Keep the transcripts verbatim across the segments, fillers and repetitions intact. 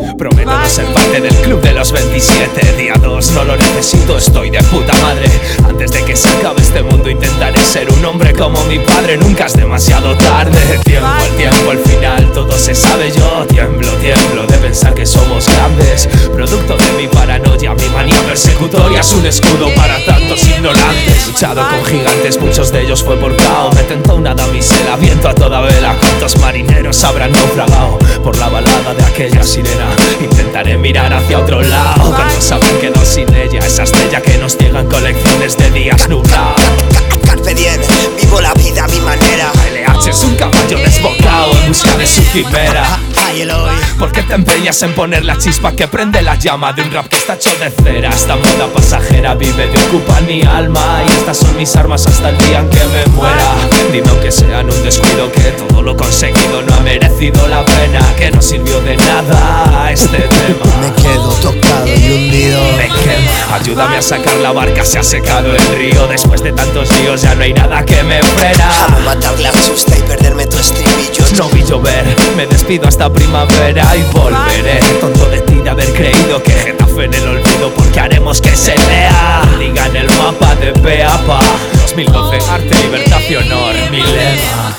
Prometo no ser parte del club de los veintisiete. Día dos, no lo necesito, estoy de puta madre. Antes de que se acabe este mundo intentaré ser un hombre como mi padre. Nunca es demasiado tarde. Tiempo al tiempo, al final todo se sabe. Yo tiemblo, tiemblo de pensar que somos grandes. Producto de mi paranoia, mi manía persecutoria es un escudo para tantos ignorantes. Luchado con gigantes, muchos de ellos fue por cao. Me tentó una damisela, viento a toda vela. ¿Cuántos marineros habrán naufragado por la balada de aquella sirena? Intentaré mirar hacia otro lado cuando saben que no sin ella, esa estrella que nos llega en colecciones de días nublados. Carpe diem, vivo la vida a mi manera. L H es un caballo desbocado en busca de su quimera. Ay, el hoy. ¿Por qué te empeñas en poner la chispa que prende la llama de un rap que está hecho de cera? Esta moda pasajera vive de ocupar mi alma y estas son mis armas hasta el día en que me muera. Dime aunque sean un descuido que todo lo conseguido no ha merecido la pena, que no sirvió de nada este tema. Me quedo tocado y hundido. Me quema, ayúdame a sacar la barca, se ha secado el río. Después de tantos días ya no hay nada que me frena. Amo matar la susta y perderme tu estribillo. No vi llover, me despido hasta primavera y volveré. Tonto de ti de haber creído que Getafe en el olvido, porque haremos que se lea. Liga en el mapa de pe a pa. dos mil doce, arte, libertad y honor, mi lema.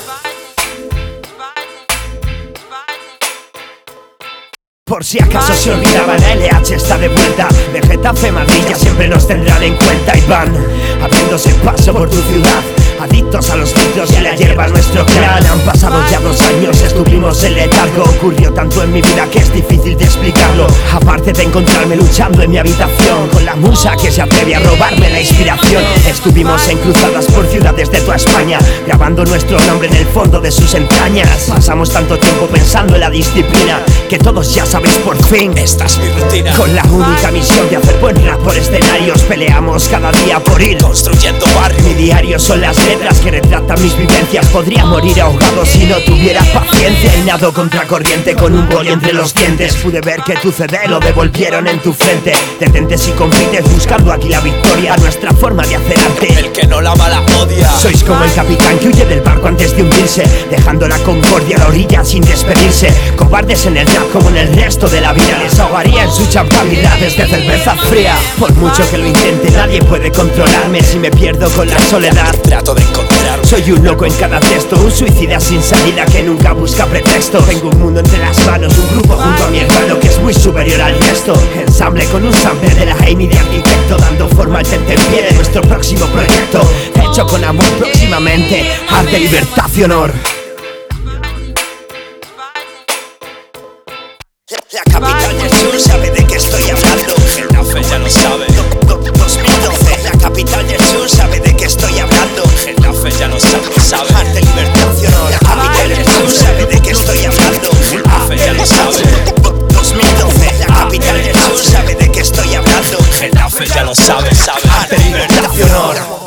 Por si acaso se olvidaban, L H está de vuelta. De Getafe, Madrid ya siempre nos tendrán en cuenta. Y van abriéndose paso por tu ciudad, adictos a los micros y a la hierba nuestro clan. Han pasado ya dos años, estuvimos en letargo. Ocurrió tanto en mi vida que es difícil de explicarlo. Aparte de encontrarme luchando en mi habitación con la musa que se atreve a robarme la inspiración. Estuvimos en cruzadas por ciudades de toda España, grabando nuestro nombre en el fondo de sus entrañas. Pasamos tanto tiempo pensando en la disciplina que todos ya sabéis por fin. Esta es mi rutina, con la única misión de hacer buen rap por escenarios. Peleamos cada día por ir construyendo barrio. Mi diario son las letras que retratan mis vivencias. Podría morir ahogado si no tuviera paciencia. Y nado contracorriente con un boli entre los dientes. Pude ver que tu C D lo devolvieron en tu frente. Detente si compites buscando aquí la victoria. Nuestra forma de hacer arte, el que no la mala odia. Sois como el capitán que huye del barco antes de hundirse, dejando la concordia a la orilla sin despedirse. Cobardes en el rap como en el resto de la vida. Les ahogaría en su champán y rap de cerveza fría. Por mucho que lo intente nadie puede controlarme. Si me pierdo con la soledad trato de encontrarme. Soy un loco en cada texto, un suicida sin salida que nunca busca pretexto. Tengo un mundo entre las manos, un grupo junto a mi hermano que es muy superior al resto. Ensamble con un sample de la Amy de arquitecto, dando forma al tentempié de nuestro próximo proyecto. Hecho con amor próximamente, arte, libertad y honor. La capital del sur sabe de qué estoy hablando. Getafe ya lo sabe. dos mil doce, la capital del sur sabe de qué estoy hablando. Getafe ya lo sabe, sabe. Arte, libertad y honor. La capital del sur sabe de qué estoy hablando. Getafe ya lo sabe. dos mil doce, la capital del sur sabe de qué estoy hablando. Getafe ya lo sabe, sabe. Arte, libertad y honor.